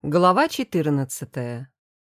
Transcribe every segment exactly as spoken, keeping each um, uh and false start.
Глава четырнадцатая.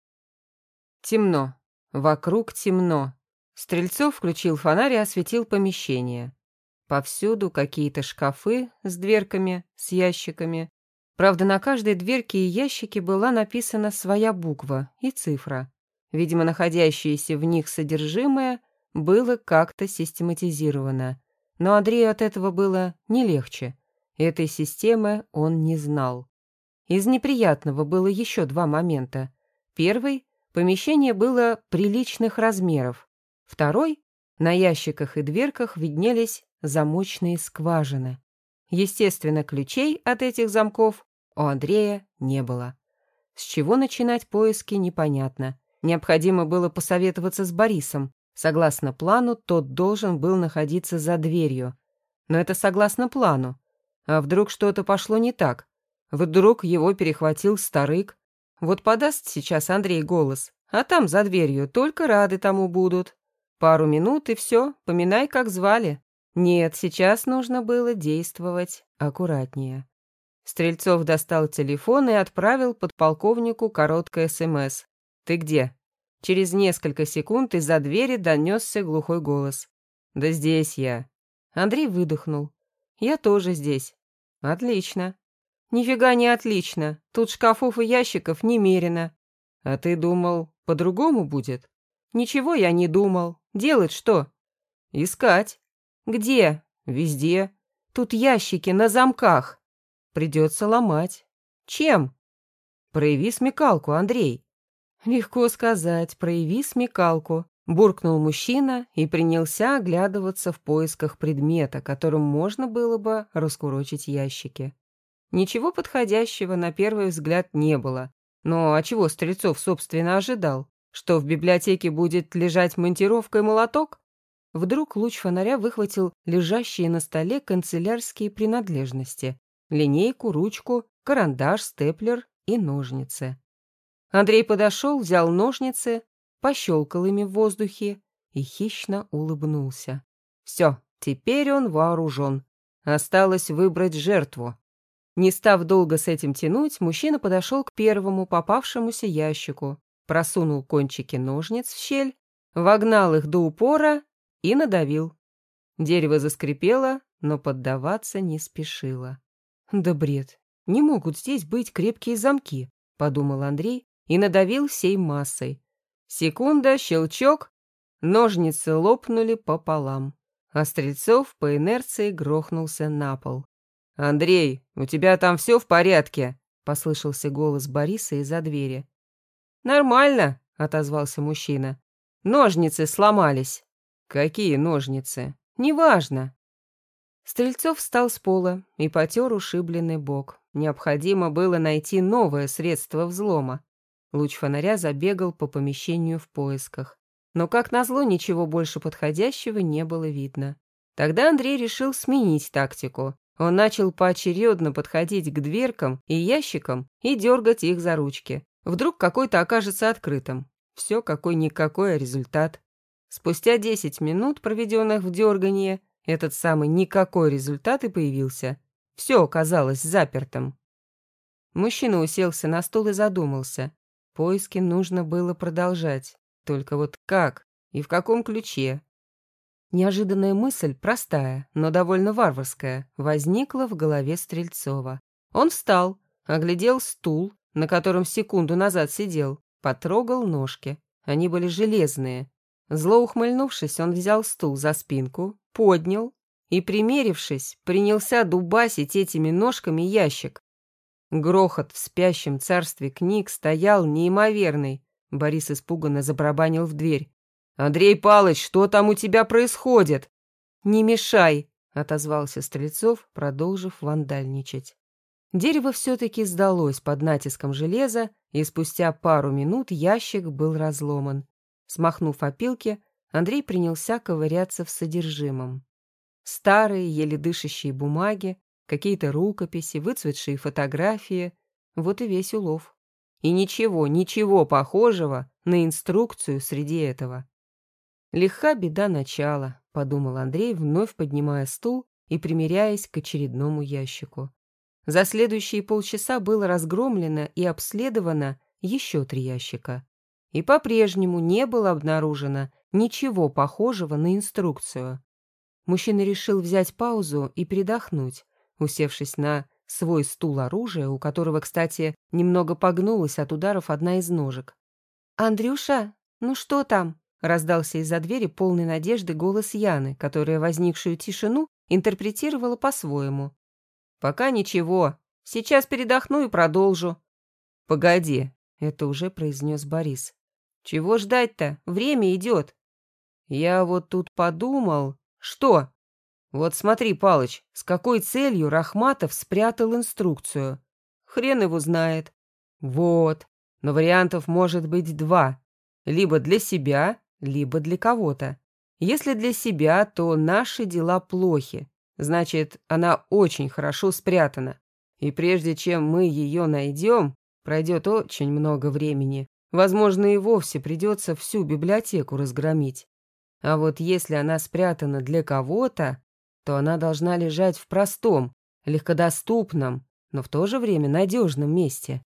Темно. Вокруг темно. Стрельцов включил фонарь и осветил помещение. Повсюду какие-то шкафы с дверками, с ящиками. Правда, на каждой дверке и ящике была написана своя буква и цифра. Видимо, находящееся в них содержимое было как-то систематизировано. Но Андрею от этого было не легче. Этой системы он не знал. Из неприятного было еще два момента. Первый — помещение было приличных размеров. Второй — на ящиках и дверках виднелись замочные скважины. Естественно, ключей от этих замков у Андрея не было. С чего начинать поиски, непонятно. Необходимо было посоветоваться с Борисом. Согласно плану, тот должен был находиться за дверью. Но это согласно плану. А вдруг что-то пошло не так? Вдруг его перехватил старык. Вот подаст сейчас Андрей голос, а там за дверью только рады тому будут. Пару минут и все, поминай, как звали. Нет, сейчас нужно было действовать аккуратнее. Стрельцов достал телефон и отправил подполковнику короткое СМС. «Ты где?» Через несколько секунд из-за двери донесся глухой голос. «Да здесь я». Андрей выдохнул. «Я тоже здесь». «Отлично». «Нифига не отлично. Тут шкафов и ящиков немерено». «А ты думал, по-другому будет?» «Ничего я не думал. Делать что?» «Искать». «Где?» «Везде. Тут ящики на замках». «Придется ломать». «Чем?» «Прояви смекалку, Андрей». «Легко сказать, прояви смекалку», — буркнул мужчина и принялся оглядываться в поисках предмета, которым можно было бы раскурочить ящики. Ничего подходящего на первый взгляд не было. Но а чего Стрельцов, собственно, ожидал? Что в библиотеке будет лежать монтировка и молоток? Вдруг луч фонаря выхватил лежащие на столе канцелярские принадлежности. Линейку, ручку, карандаш, степлер и ножницы. Андрей подошел, взял ножницы, пощелкал ими в воздухе и хищно улыбнулся. Все, теперь он вооружен. Осталось выбрать жертву. Не став долго с этим тянуть, мужчина подошел к первому попавшемуся ящику, просунул кончики ножниц в щель, вогнал их до упора и надавил. Дерево заскрипело, но поддаваться не спешило. «Да бред, не могут здесь быть крепкие замки», — подумал Андрей и надавил всей массой. Секунда, щелчок, ножницы лопнули пополам, а Стрельцов по инерции грохнулся на пол. «Андрей, у тебя там все в порядке?» — послышался голос Бориса из-за двери. «Нормально», — отозвался мужчина. «Ножницы сломались». «Какие ножницы?» «Неважно». Стрельцов встал с пола и потер ушибленный бок. Необходимо было найти новое средство взлома. Луч фонаря забегал по помещению в поисках. Но, как назло, ничего больше подходящего не было видно. Тогда Андрей решил сменить тактику. Он начал поочередно подходить к дверкам и ящикам и дергать их за ручки. Вдруг какой-то окажется открытым. Все какой-никакой, а результат. Спустя десять минут, проведенных в дерганье, этот самый никакой результат и появился. Все оказалось запертым. Мужчина уселся на стул и задумался. Поиски нужно было продолжать. Только вот как и в каком ключе? Неожиданная мысль, простая, но довольно варварская, возникла в голове Стрельцова. Он встал, оглядел стул, на котором секунду назад сидел, потрогал ножки. Они были железные. Зло ухмыльнувшись, он взял стул за спинку, поднял и, примерившись, принялся дубасить этими ножками ящик. Грохот в спящем царстве книг стоял неимоверный. Борис испуганно забарабанил в дверь. «Андрей Палыч, что там у тебя происходит?» «Не мешай», — отозвался Стрельцов, продолжив вандальничать. Дерево все-таки сдалось под натиском железа, и спустя пару минут ящик был разломан. Смахнув опилки, Андрей принялся ковыряться в содержимом. Старые, еле дышащие бумаги, какие-то рукописи, выцветшие фотографии — вот и весь улов. И ничего, ничего похожего на инструкцию среди этого. «Лиха беда начала», — подумал Андрей, вновь поднимая стул и примиряясь к очередному ящику. За следующие полчаса было разгромлено и обследовано еще три ящика. И по-прежнему не было обнаружено ничего похожего на инструкцию. Мужчина решил взять паузу и передохнуть, усевшись на свой стул оружия, у которого, кстати, немного погнулась от ударов одна из ножек. «Андрюша, ну что там?» — раздался из-за двери полный надежды голос Яны, которая возникшую тишину интерпретировала по-своему. «Пока ничего. Сейчас передохну и продолжу». «Погоди», — это уже произнес Борис. «Чего ждать-то? Время идет». «Я вот тут подумал...» «Что?» «Вот смотри, Палыч, с какой целью Рахматов спрятал инструкцию? Хрен его знает». «Вот. Но вариантов может быть два. Либо для себя, либо для кого-то. Если для себя, то наши дела плохи. Значит, она очень хорошо спрятана. И прежде чем мы ее найдем, пройдет очень много времени. Возможно, и вовсе придется всю библиотеку разгромить. А вот если она спрятана для кого-то, то она должна лежать в простом, легкодоступном, но в то же время надежном месте».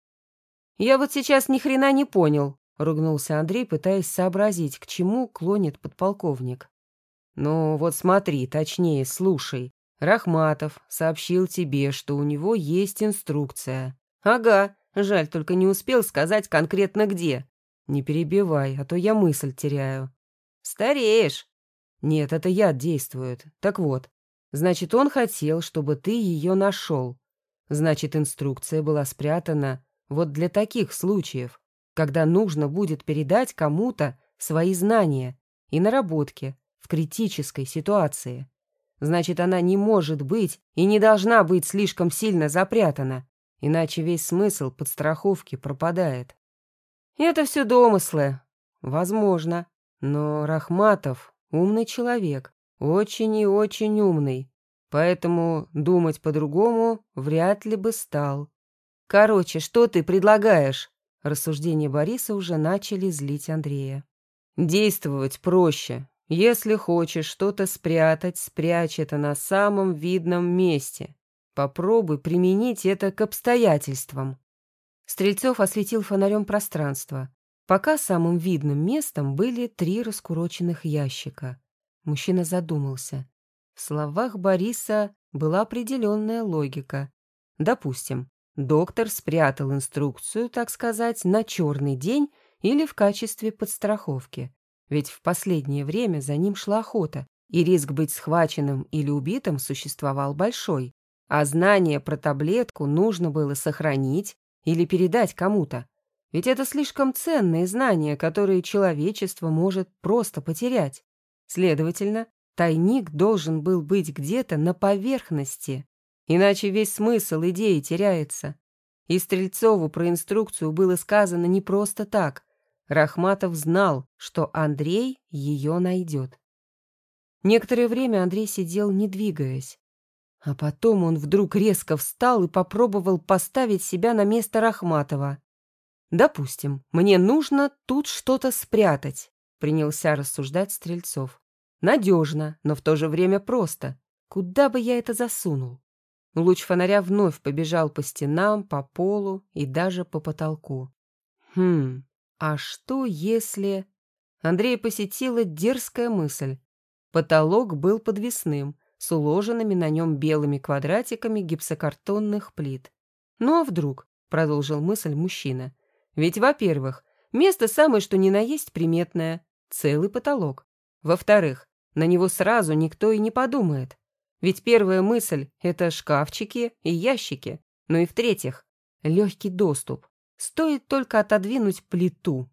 «Я вот сейчас ни хрена не понял», — ругнулся Андрей, пытаясь сообразить, к чему клонит подполковник. «Ну вот смотри, точнее, слушай. Рахматов сообщил тебе, что у него есть инструкция». «Ага, жаль, только не успел сказать конкретно где». «Не перебивай, а то я мысль теряю». «Стареешь». «Нет, это яд действует. Так вот, значит, он хотел, чтобы ты ее нашел. Значит, инструкция была спрятана вот для таких случаев, когда нужно будет передать кому-то свои знания и наработки в критической ситуации. Значит, она не может быть и не должна быть слишком сильно запрятана, иначе весь смысл подстраховки пропадает». «Это все домыслы». «Возможно. Но Рахматов умный человек, очень и очень умный, поэтому думать по-другому вряд ли бы стал». «Короче, что ты предлагаешь?» Рассуждения Бориса уже начали злить Андрея. «Действовать проще. Если хочешь что-то спрятать, спрячь это на самом видном месте. Попробуй применить это к обстоятельствам». Стрельцов осветил фонарем пространство. Пока самым видным местом были три раскуроченных ящика. Мужчина задумался. В словах Бориса была определенная логика. Допустим, доктор спрятал инструкцию, так сказать, на черный день или в качестве подстраховки. Ведь в последнее время за ним шла охота, и риск быть схваченным или убитым существовал большой. А знание про таблетку нужно было сохранить или передать кому-то. Ведь это слишком ценные знания, которые человечество может просто потерять. Следовательно, тайник должен был быть где-то на поверхности, иначе весь смысл идеи теряется. И Стрельцову про инструкцию было сказано не просто так. Рахматов знал, что Андрей ее найдет. Некоторое время Андрей сидел, не двигаясь. А потом он вдруг резко встал и попробовал поставить себя на место Рахматова. «Допустим, мне нужно тут что-то спрятать», — принялся рассуждать Стрельцов. «Надежно, но в то же время просто. Куда бы я это засунул?» Луч фонаря вновь побежал по стенам, по полу и даже по потолку. «Хм, а что если...» Андрея посетила дерзкая мысль. Потолок был подвесным, с уложенными на нем белыми квадратиками гипсокартонных плит. «Ну а вдруг?» — продолжил мысль мужчина. «Ведь, во-первых, место самое что ни на есть приметное — целый потолок. Во-вторых, на него сразу никто и не подумает. Ведь первая мысль — это шкафчики и ящики. Ну и в-третьих, легкий доступ. Стоит только отодвинуть плиту».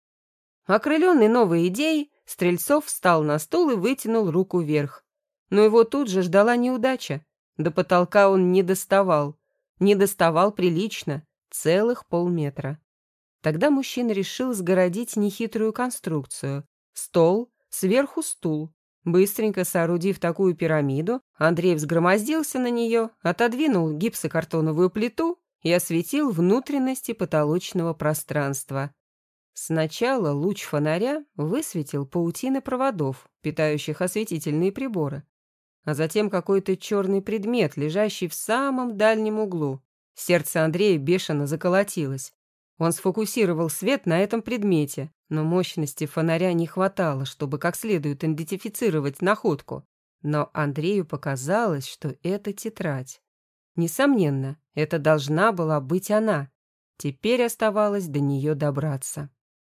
Окрыленный новой идеей, Стрельцов встал на стул и вытянул руку вверх. Но его тут же ждала неудача. До потолка он не доставал. Не доставал прилично, целых полметра. Тогда мужчина решил сгородить нехитрую конструкцию. Стол, сверху стул. Быстренько соорудив такую пирамиду, Андрей взгромоздился на нее, отодвинул гипсокартоновую плиту и осветил внутренности потолочного пространства. Сначала луч фонаря высветил паутины проводов, питающих осветительные приборы. а затем какой-то черный предмет, лежащий в самом дальнем углу. Сердце Андрея бешено заколотилось. Он сфокусировал свет на этом предмете, но мощности фонаря не хватало, чтобы как следует идентифицировать находку. Но Андрею показалось, что это тетрадь. Несомненно, это должна была быть она. Теперь оставалось до нее добраться.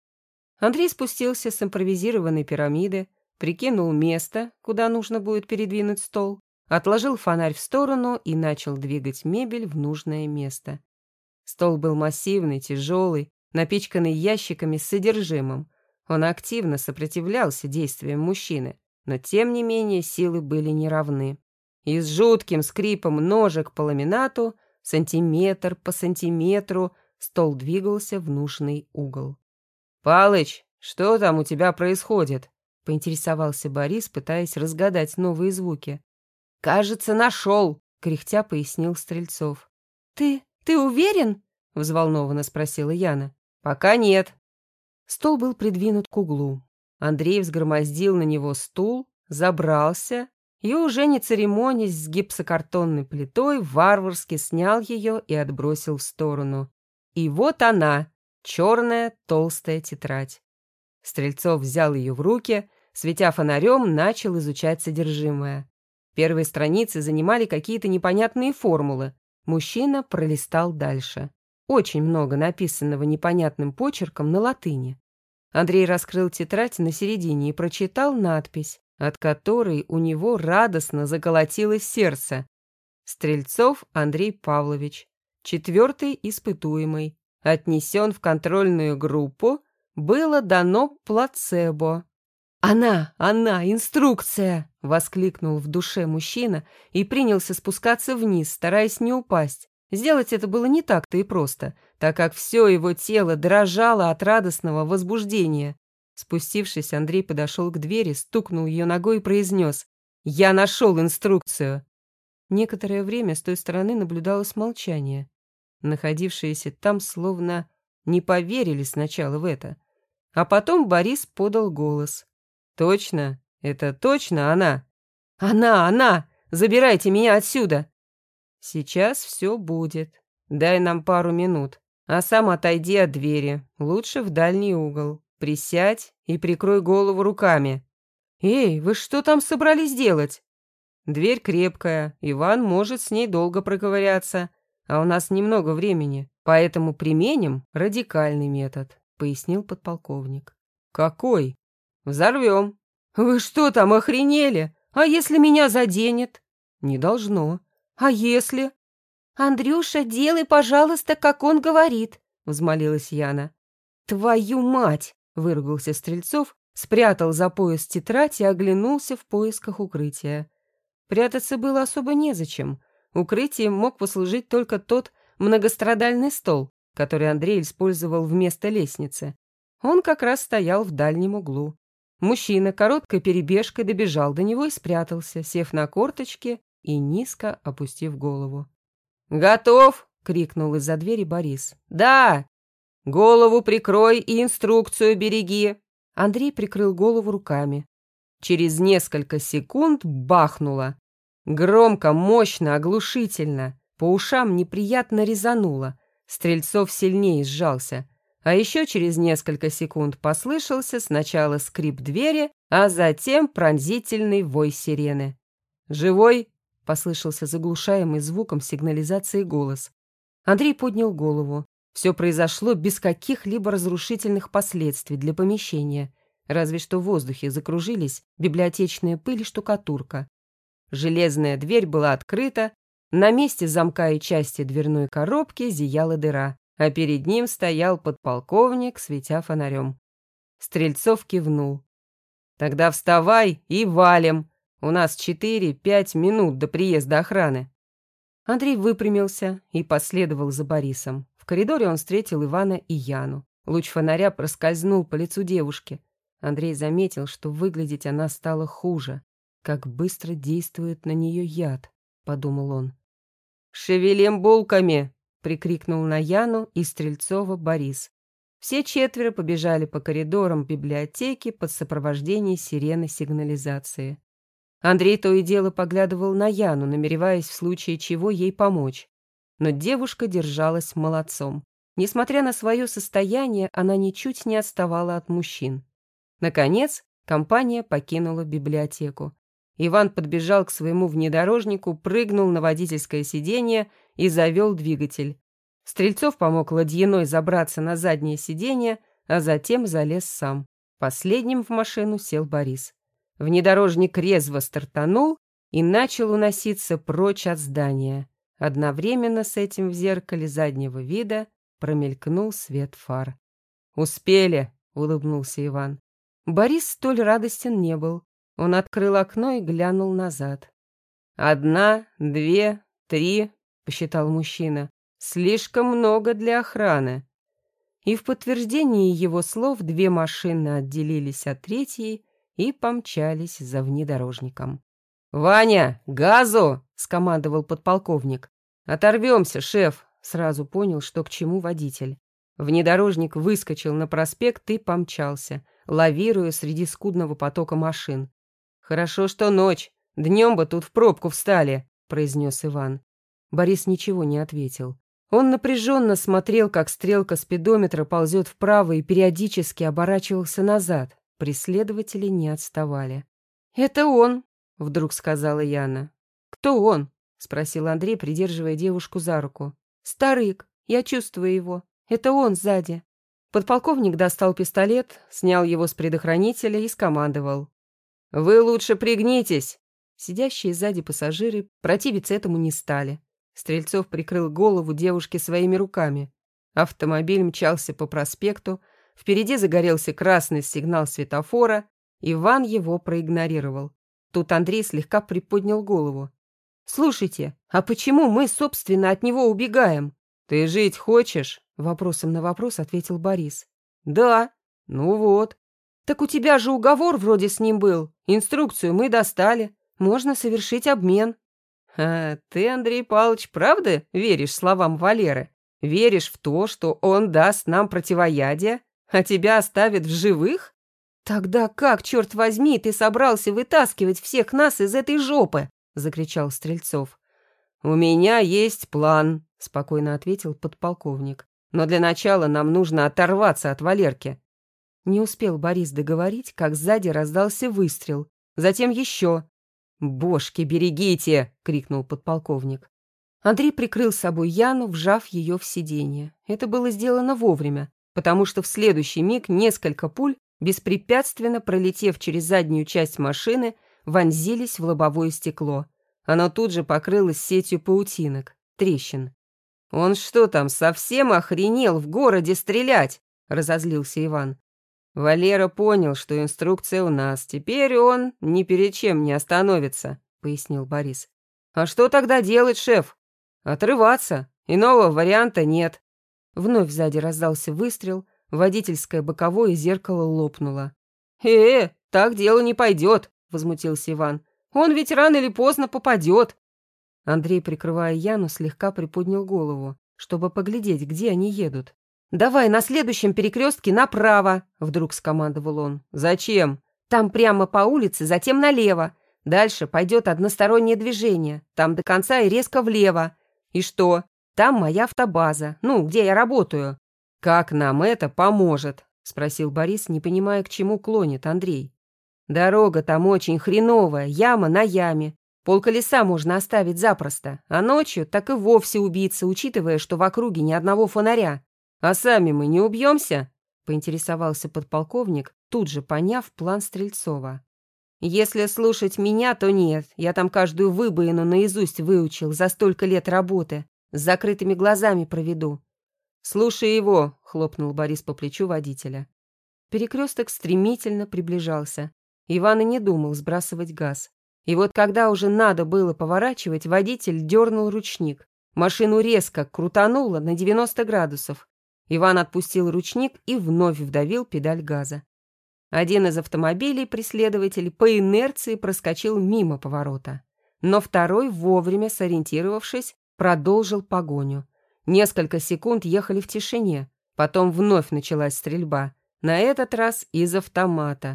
Андрей спустился с импровизированной пирамиды, прикинул место, куда нужно будет передвинуть стол, отложил фонарь в сторону и начал двигать мебель в нужное место. Стол был массивный, тяжелый, напичканный ящиками с содержимым. Он активно сопротивлялся действиям мужчины, но тем не менее силы были неравны. И с жутким скрипом ножек по ламинату, сантиметр по сантиметру, стол двигался в нужный угол. «Палыч, что там у тебя происходит?» — поинтересовался Борис, пытаясь разгадать новые звуки. «Кажется, нашел», — кряхтя пояснил Стрельцов. «Ты... ты уверен?» — взволнованно спросила Яна. «Пока нет». Стол был придвинут к углу. Андрей взгромоздил на него стул, забрался и, уже не церемонясь с гипсокартонной плитой, варварски снял ее и отбросил в сторону. И вот она, черная толстая тетрадь. Стрельцов взял ее в руки, светя фонарем, начал изучать содержимое. Первые страницы занимали какие-то непонятные формулы. Мужчина пролистал дальше. Очень много написанного непонятным почерком на латыни. Андрей раскрыл тетрадь на середине и прочитал надпись, от которой у него радостно заколотилось сердце. Стрельцов Андрей Павлович, четвертый испытуемый, отнесен в контрольную группу, было дано плацебо. «Она, она, инструкция!» — воскликнул в душе мужчина и принялся спускаться вниз, стараясь не упасть. Сделать это было не так-то и просто, так как все его тело дрожало от радостного возбуждения. Спустившись, Андрей подошел к двери, стукнул ее ногой и произнес: «Я нашел инструкцию!» Некоторое время с той стороны наблюдалось молчание. Находившиеся там словно не поверили сначала в это. А потом Борис подал голос. «Точно? Это точно она?» «Она, она! Забирайте меня отсюда!» «Сейчас все будет. Дай нам пару минут. А сам отойди от двери, лучше в дальний угол. Присядь и прикрой голову руками». «Эй, вы что там собрались делать?» «Дверь крепкая, Иван может с ней долго проковыряться, а у нас немного времени, поэтому применим радикальный метод», — пояснил подполковник. «Какой?» «Взорвем». «Вы что там, охренели? А если меня заденет?» «Не должно». «А если?» «Андрюша, делай, пожалуйста, как он говорит», — взмолилась Яна. «Твою мать!» — выругался Стрельцов, спрятал за пояс тетрадь и оглянулся в поисках укрытия. Прятаться было особо незачем. Укрытием мог послужить только тот многострадальный стол, который Андрей использовал вместо лестницы. Он как раз стоял в дальнем углу. Мужчина короткой перебежкой добежал до него и спрятался, сев на корточки и низко опустив голову. «Готов!» — крикнул из-за двери Борис. «Да! Голову прикрой и инструкцию береги!» Андрей прикрыл голову руками. Через несколько секунд бахнуло. Громко, мощно, оглушительно. По ушам неприятно резануло. Стрельцов сильнее сжался. А еще через несколько секунд послышался сначала скрип двери, а затем пронзительный вой сирены. «Живой?» — послышался заглушаемый звуком сигнализации голос. Андрей поднял голову. Все произошло без каких-либо разрушительных последствий для помещения, разве что в воздухе закружились библиотечная пыль и штукатурка. Железная дверь была открыта, на месте замка и части дверной коробки зияла дыра, а перед ним стоял подполковник, светя фонарем. Стрельцов кивнул. «Тогда вставай и валим. У нас четыре-пять минут до приезда охраны». Андрей выпрямился и последовал за Борисом. В коридоре он встретил Ивана и Яну. Луч фонаря проскользнул по лицу девушки. Андрей заметил, что выглядеть она стала хуже. «Как быстро действует на нее яд», — подумал он. «Шевелим булками!» — прикрикнул на Яну и Стрельцова Борис. Все четверо побежали по коридорам библиотеки под сопровождение сирены сигнализации. Андрей то и дело поглядывал на Яну, намереваясь в случае чего ей помочь. Но девушка держалась молодцом. Несмотря на свое состояние, она ничуть не отставала от мужчин. Наконец, компания покинула библиотеку. Иван подбежал к своему внедорожнику, прыгнул на водительское сиденье и завел двигатель. Стрельцов помог Ладьиной забраться на заднее сиденье, а затем залез сам. Последним в машину сел Борис. Внедорожник резво стартанул и начал уноситься прочь от здания. Одновременно с этим в зеркале заднего вида промелькнул свет фар. «Успели!» — улыбнулся Иван. Борис столь радостен не был. Он открыл окно и глянул назад. «Одна, две, три», — посчитал мужчина. «Слишком много для охраны». И в подтверждении его слов две машины отделились от третьей и помчались за внедорожником. «Ваня, газу!» — скомандовал подполковник. «Оторвемся, шеф!» — сразу понял, что к чему водитель. Внедорожник выскочил на проспект и помчался, лавируя среди скудного потока машин. «Хорошо, что ночь. Днем бы тут в пробку встали», — произнес Иван. Борис ничего не ответил. Он напряженно смотрел, как стрелка спидометра ползет вправо и периодически оборачивался назад. Преследователи не отставали. «Это он», — вдруг сказала Яна. «Кто он?» — спросил Андрей, придерживая девушку за руку. «Старык. Я чувствую его. Это он сзади». Подполковник достал пистолет, снял его с предохранителя и скомандовал. «Вы лучше пригнитесь!» Сидящие сзади пассажиры противиться этому не стали. Стрельцов прикрыл голову девушки своими руками. Автомобиль мчался по проспекту, впереди загорелся красный сигнал светофора, Иван его проигнорировал. Тут Андрей слегка приподнял голову. «Слушайте, а почему мы, собственно, от него убегаем?» «Ты жить хочешь?» — вопросом на вопрос ответил Борис. «Да». «Ну вот». «Так у тебя же уговор вроде с ним был. Инструкцию мы достали. Можно совершить обмен». «А ты, Андрей Павлович, правда веришь словам Валеры? Веришь в то, что он даст нам противоядие, а тебя оставит в живых? Тогда как, черт возьми, ты собрался вытаскивать всех нас из этой жопы?» — закричал Стрельцов. «У меня есть план», — спокойно ответил подполковник. «Но для начала нам нужно оторваться от Валерки». Не успел Борис договорить, как сзади раздался выстрел. Затем еще. «Божки, берегите!» — крикнул подполковник. Андрей прикрыл собой Яну, вжав ее в сиденье. Это было сделано вовремя, потому что в следующий миг несколько пуль, беспрепятственно пролетев через заднюю часть машины, вонзились в лобовое стекло. Оно тут же покрылось сетью паутинок, трещин. «Он что там, совсем охренел в городе стрелять?» — разозлился Иван. «Валера понял, что инструкция у нас. Теперь он ни перед чем не остановится», — пояснил Борис. «А что тогда делать, шеф?» «Отрываться. Иного варианта нет». Вновь сзади раздался выстрел, водительское боковое зеркало лопнуло. «Э, так дело не пойдет», — возмутился Иван. «Он ведь рано или поздно попадет». Андрей, прикрывая Яну, слегка приподнял голову, чтобы поглядеть, где они едут. «Давай на следующем перекрестке направо», — вдруг скомандовал он. «Зачем?» «Там прямо по улице, затем налево. Дальше пойдет одностороннее движение. Там до конца и резко влево. И что? Там моя автобаза, ну, где я работаю». «Как нам это поможет?» — спросил Борис, не понимая, к чему клонит Андрей. «Дорога там очень хреновая, яма на яме. Полколеса можно оставить запросто, а ночью так и вовсе убиться, учитывая, что в округе ни одного фонаря. А сами мы не убьемся?» — поинтересовался подполковник, тут же поняв план Стрельцова. «Если слушать меня, то нет. Я там каждую выбоину наизусть выучил за столько лет работы. С закрытыми глазами проведу». «Слушай его», — хлопнул Борис по плечу водителя. Перекресток стремительно приближался. Иван и не думал сбрасывать газ. И вот когда уже надо было поворачивать, водитель дернул ручник. Машину резко крутануло на девяносто градусов. Иван отпустил ручник и вновь вдавил педаль газа. Один из автомобилей преследователей по инерции проскочил мимо поворота. Но второй, вовремя сориентировавшись, продолжил погоню. Несколько секунд ехали в тишине. Потом вновь началась стрельба. На этот раз из автомата.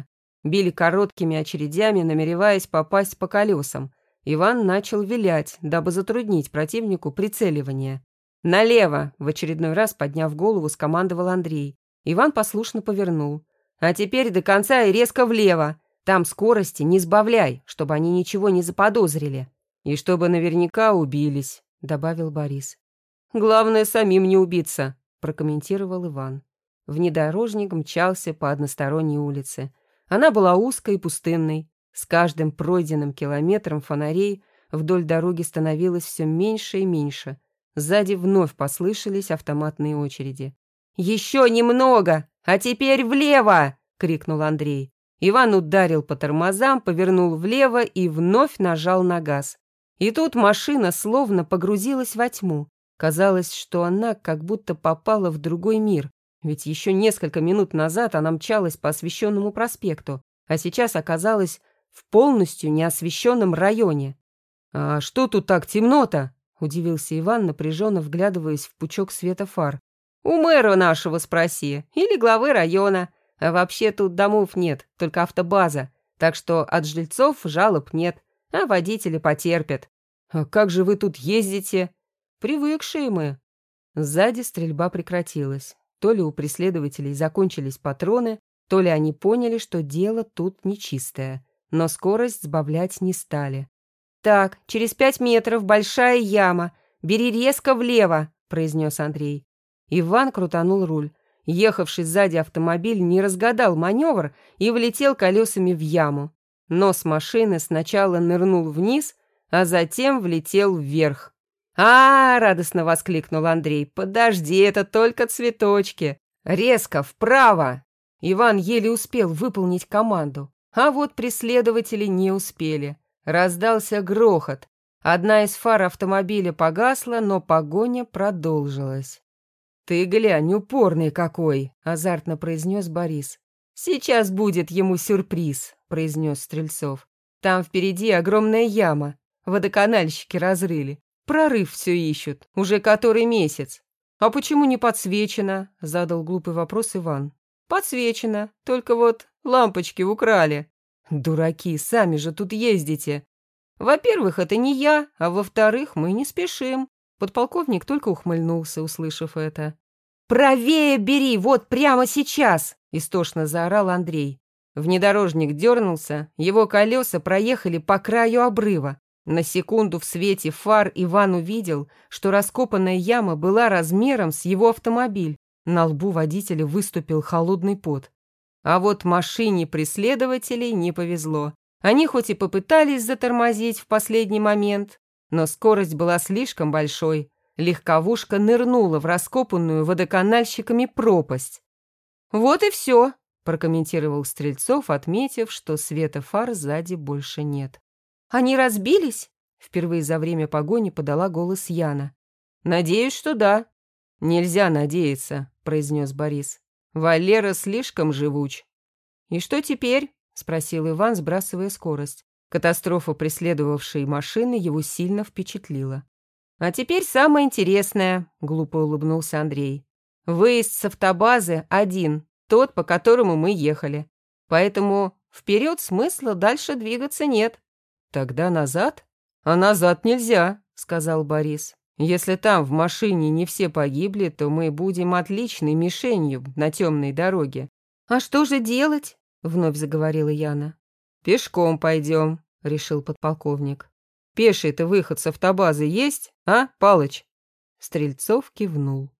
били короткими очередями, намереваясь попасть по колесам. Иван начал вилять, дабы затруднить противнику прицеливание. «Налево!» — в очередной раз, подняв голову, скомандовал Андрей. Иван послушно повернул. «А теперь до конца и резко влево. Там скорости не сбавляй, чтобы они ничего не заподозрили. И чтобы наверняка убились», — добавил Борис. «Главное, самим не убиться», — прокомментировал Иван. Внедорожник мчался по односторонней улице. Она была узкой и пустынной. С каждым пройденным километром фонарей вдоль дороги становилось все меньше и меньше. Сзади вновь послышались автоматные очереди. «Еще немного! А теперь влево!» — крикнул Андрей. Иван ударил по тормозам, повернул влево и вновь нажал на газ. И тут машина словно погрузилась во тьму. Казалось, что она как будто попала в другой мир. Ведь еще несколько минут назад она мчалась по освещенному проспекту, а сейчас оказалась в полностью неосвещенном районе. «А что тут так темно-то?» — удивился Иван, напряженно вглядываясь в пучок света фар. «У мэра нашего спроси, или главы района. А вообще тут домов нет, только автобаза, так что от жильцов жалоб нет, а водители потерпят». «А как же вы тут ездите?» «Привыкшие мы». Сзади стрельба прекратилась. То ли у преследователей закончились патроны, то ли они поняли, что дело тут нечистое, но скорость сбавлять не стали. «Так, через пять метров большая яма. Бери резко влево», — произнес Андрей. Иван крутанул руль. Ехавший сзади автомобиль не разгадал маневр и влетел колесами в яму. Нос машины сначала нырнул вниз, а затем влетел вверх. «А-а-а!» — радостно воскликнул Андрей. «Подожди, это только цветочки! Резко, вправо!» Иван еле успел выполнить команду, а вот преследователи не успели. Раздался грохот. Одна из фар автомобиля погасла, но погоня продолжилась. «Ты глянь, упорный какой!» — азартно произнес Борис. «Сейчас будет ему сюрприз», — произнес Стрельцов. «Там впереди огромная яма. Водоканальщики разрыли. Прорыв все ищут, уже который месяц». «А почему не подсвечено?» — задал глупый вопрос Иван. «Подсвечено, только вот лампочки украли». «Дураки, сами же тут ездите». «Во-первых, это не я, а во-вторых, мы не спешим». Подполковник только ухмыльнулся, услышав это. «Правее бери, вот прямо сейчас!» — истошно заорал Андрей. Внедорожник дернулся, его колеса проехали по краю обрыва. На секунду в свете фар Иван увидел, что раскопанная яма была размером с его автомобиль. На лбу водителя выступил холодный пот. А вот машине преследователей не повезло. Они хоть и попытались затормозить в последний момент, но скорость была слишком большой. Легковушка нырнула в раскопанную водоканальщиками пропасть. «Вот и все», — прокомментировал Стрельцов, отметив, что света фар сзади больше нет. «Они разбились?» — впервые за время погони подала голос Яна. «Надеюсь, что да». «Нельзя надеяться», — произнес Борис. «Валера слишком живуч». «И что теперь?» — спросил Иван, сбрасывая скорость. Катастрофа преследовавшей машины его сильно впечатлила. «А теперь самое интересное», — глупо улыбнулся Андрей. «Выезд с автобазы один, тот, по которому мы ехали. Поэтому вперед смысла дальше двигаться нет». «Тогда назад?» «А назад нельзя», — сказал Борис. «Если там в машине не все погибли, то мы будем отличной мишенью на темной дороге». «А что же делать?» — вновь заговорила Яна. «Пешком пойдем», — решил подполковник. «Пеший-то выход с автобазы есть, а, Палыч?» Стрельцов кивнул.